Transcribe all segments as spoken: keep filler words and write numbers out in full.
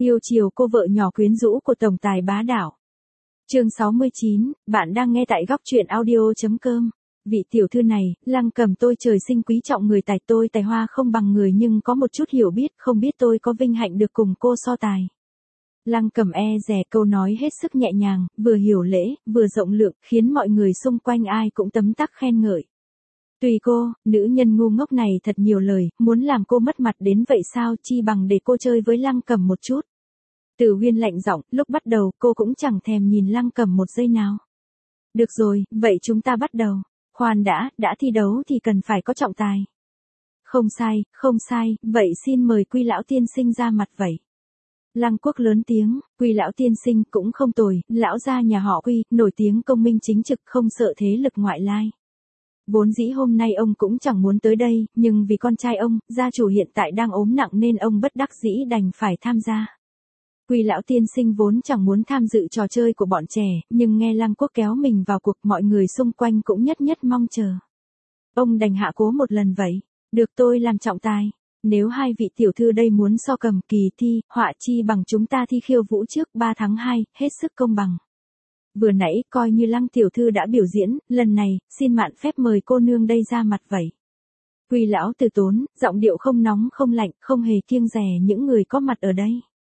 Yêu chiều cô vợ nhỏ quyến rũ của tổng tài bá đạo. Chương sáu mươi chín, bạn đang nghe tại góc truyện audio chấm com. Vị tiểu thư này, Lăng Cầm tôi trời sinh quý trọng người tài, tôi tài hoa không bằng người nhưng có một chút hiểu biết, không biết tôi có vinh hạnh được cùng cô so tài. Lăng Cầm e dè câu nói hết sức nhẹ nhàng, vừa hiểu lễ, vừa rộng lượng, khiến mọi người xung quanh ai cũng tấm tắc khen ngợi. Tùy cô, nữ nhân ngu ngốc này thật nhiều lời, muốn làm cô mất mặt đến vậy sao, chi bằng để cô chơi với Lăng Cầm một chút. Tử Huyên lạnh giọng, lúc bắt đầu cô cũng chẳng thèm nhìn Lăng Cầm một giây nào. Được rồi, vậy chúng ta bắt đầu. Khoan đã, đã thi đấu thì cần phải có trọng tài. Không sai, không sai, vậy xin mời Quy lão tiên sinh ra mặt vậy. Lăng Quốc lớn tiếng, Quy lão tiên sinh cũng không tồi, lão gia nhà họ Quy, nổi tiếng công minh chính trực, không sợ thế lực ngoại lai. Vốn dĩ hôm nay ông cũng chẳng muốn tới đây, nhưng vì con trai ông, gia chủ hiện tại đang ốm nặng nên ông bất đắc dĩ đành phải tham gia. Quy lão tiên sinh vốn chẳng muốn tham dự trò chơi của bọn trẻ, nhưng nghe Lăng Quốc kéo mình vào cuộc, mọi người xung quanh cũng nhất nhất mong chờ. Ông đành hạ cố một lần vậy, được tôi làm trọng tài. Nếu hai vị tiểu thư đây muốn so cầm kỳ thi, họa chi bằng chúng ta thi khiêu vũ trước ba tháng hai, hết sức công bằng. Vừa nãy coi như Lăng tiểu thư đã biểu diễn, lần này, xin mạn phép mời cô nương đây ra mặt vậy. Quy lão từ tốn, giọng điệu không nóng không lạnh, không hề kiêng dè những người có mặt ở đây.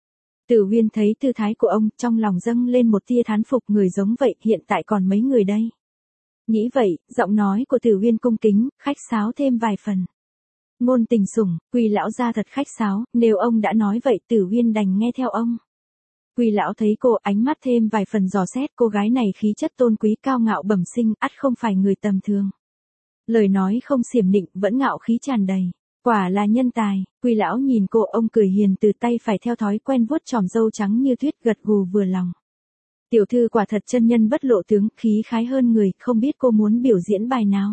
Tử Huyên thấy tư thái của ông, trong lòng dâng lên một tia thán phục, người giống vậy, hiện tại còn mấy người đây. Nghĩ vậy, giọng nói của Tử Huyên cung kính, khách sáo thêm vài phần. Ngôn tình sủng, Quy lão gia thật khách sáo, nếu ông đã nói vậy Tử Huyên đành nghe theo ông. Quy lão thấy cô, ánh mắt thêm vài phần dò xét, cô gái này khí chất tôn quý cao ngạo bẩm sinh, ắt không phải người tầm thường. Lời nói không xiểm nịnh, vẫn ngạo khí tràn đầy. Quả là nhân tài. Quy lão nhìn cô, ông cười hiền từ tay phải theo thói quen vuốt tròm râu trắng như tuyết, gật gù vừa lòng. Tiểu thư quả thật chân nhân bất lộ tướng, khí khái hơn người, không biết cô muốn biểu diễn bài nào.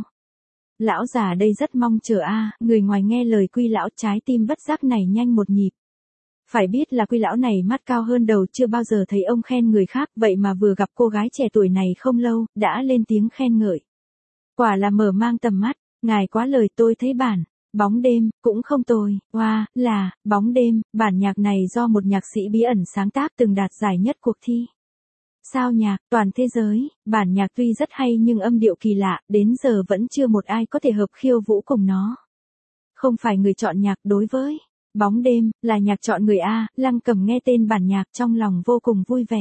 Lão già đây rất mong chờ a. À, người ngoài nghe lời Quy lão trái tim bất giác này nhanh một nhịp. Phải biết là Quy lão này mắt cao hơn đầu, chưa bao giờ thấy ông khen người khác, vậy mà vừa gặp cô gái trẻ tuổi này không lâu, đã lên tiếng khen ngợi. Quả là mở mang tầm mắt, ngài quá lời, tôi thấy bản. Bóng đêm, cũng không tồi, wow, là, bóng đêm, bản nhạc này do một nhạc sĩ bí ẩn sáng tác từng đạt giải nhất cuộc thi. Sao nhạc, toàn thế giới, bản nhạc tuy rất hay nhưng âm điệu kỳ lạ, đến giờ vẫn chưa một ai có thể hợp khiêu vũ cùng nó. Không phải người chọn nhạc đối với bóng đêm, là nhạc chọn người A, Lăng Cầm nghe tên bản nhạc trong lòng vô cùng vui vẻ.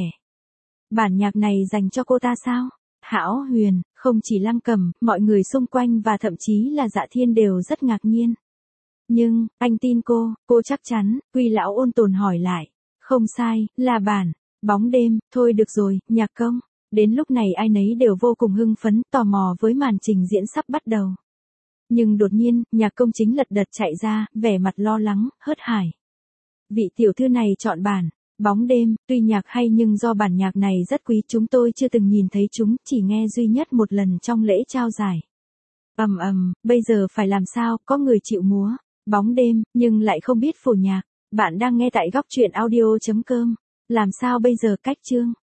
Bản nhạc này dành cho cô ta sao? Hão Huyền, không chỉ Lăng Cầm, mọi người xung quanh và thậm chí là Dạ Thiên đều rất ngạc nhiên. Nhưng, anh tin cô, cô chắc chắn, Quy lão ôn tồn hỏi lại. Không sai, là bản, bóng đêm, thôi được rồi, nhạc công. Đến lúc này ai nấy đều vô cùng hưng phấn, tò mò với màn trình diễn sắp bắt đầu. Nhưng đột nhiên, nhạc công chính lật đật chạy ra, vẻ mặt lo lắng, hớt hải. Vị tiểu thư này chọn bản bóng đêm, tuy nhạc hay nhưng do bản nhạc này rất quý, chúng tôi chưa từng nhìn thấy chúng, chỉ nghe duy nhất một lần trong lễ trao giải. Ầm ầm, bây giờ phải làm sao, có người chịu múa bóng đêm, nhưng lại không biết phổ nhạc. Bạn đang nghe tại góc truyện audio chấm com. Làm sao bây giờ, cách chương